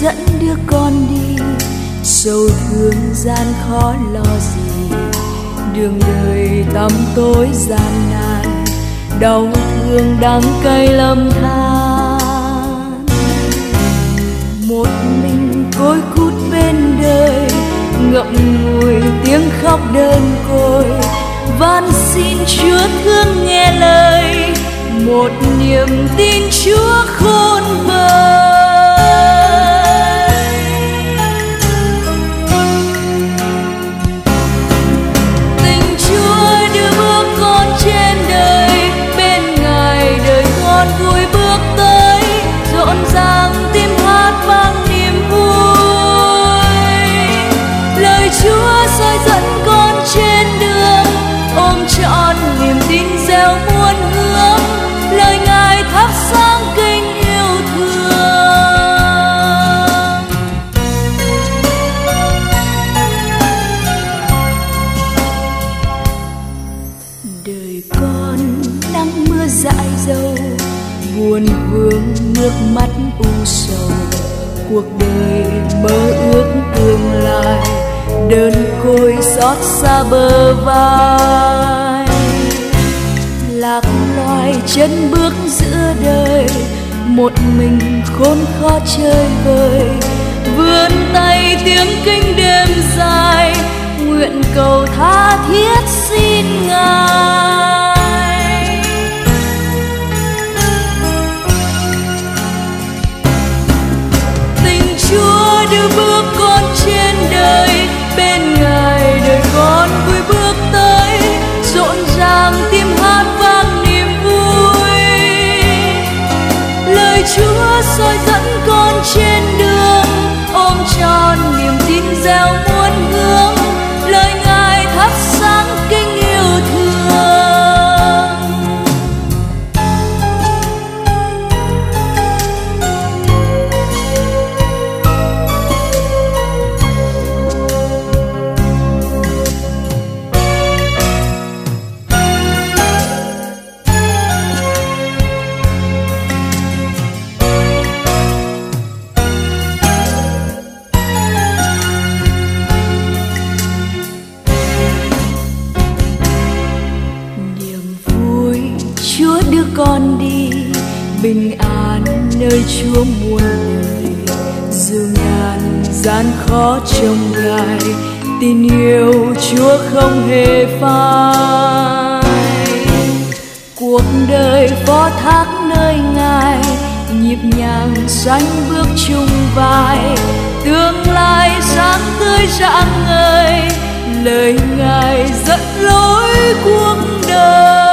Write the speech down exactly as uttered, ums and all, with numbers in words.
dẫn đứa con đi, sầu thương gian khó lo gì, đường đời tăm tối gian nan, đau thương đắng cay lầm than. Một mình côi cút bên đời, ngậm ngùi tiếng khóc đơn côi, van xin Chúa thương nghe lời, một niềm tin Chúa khôn vời. Tình Chúa đưa bước con trên đời, bên Ngài đời con vui bước tới, rộn ràng tim hát vang niềm vui. Lời Chúa soi dẫn con trên đường, ôm trọn niềm tin gieo muôn hướng, lời Ngài thắp sáng kênh yêu thương. Đời con nắng mưa dại dâu, buồn vương nước mắt u sầu, cuộc đời mơ ước tương lai, đơn côi xót xa bờ vai. Lạc loài chân bước giữa đời, một mình khốn khó chơi vơi, vươn tay tiếng kinh đêm dài, nguyện cầu tha thiết xin Ngài. Tình Chúa đưa bước con trên đời, bên Ngài đời con vui bước tới, rộn ràng tim hát vang niềm vui. Lời Chúa soi dẫn con trên đường, ôm trọn niềm tin gieo muôn hướng, lời Ngài thắp sáng kinh yêu thương. Chúa đưa con đi, bình an nơi Chúa muôn đời, dù ngàn gian khó trông gai, tin yêu Chúa không hề phai. Cuộc đời phó thác nơi Ngài, nhịp nhàng sánh bước chung vai, tương lai sáng tươi rạng ngời, lời Ngài dẫn lối cuộc đời.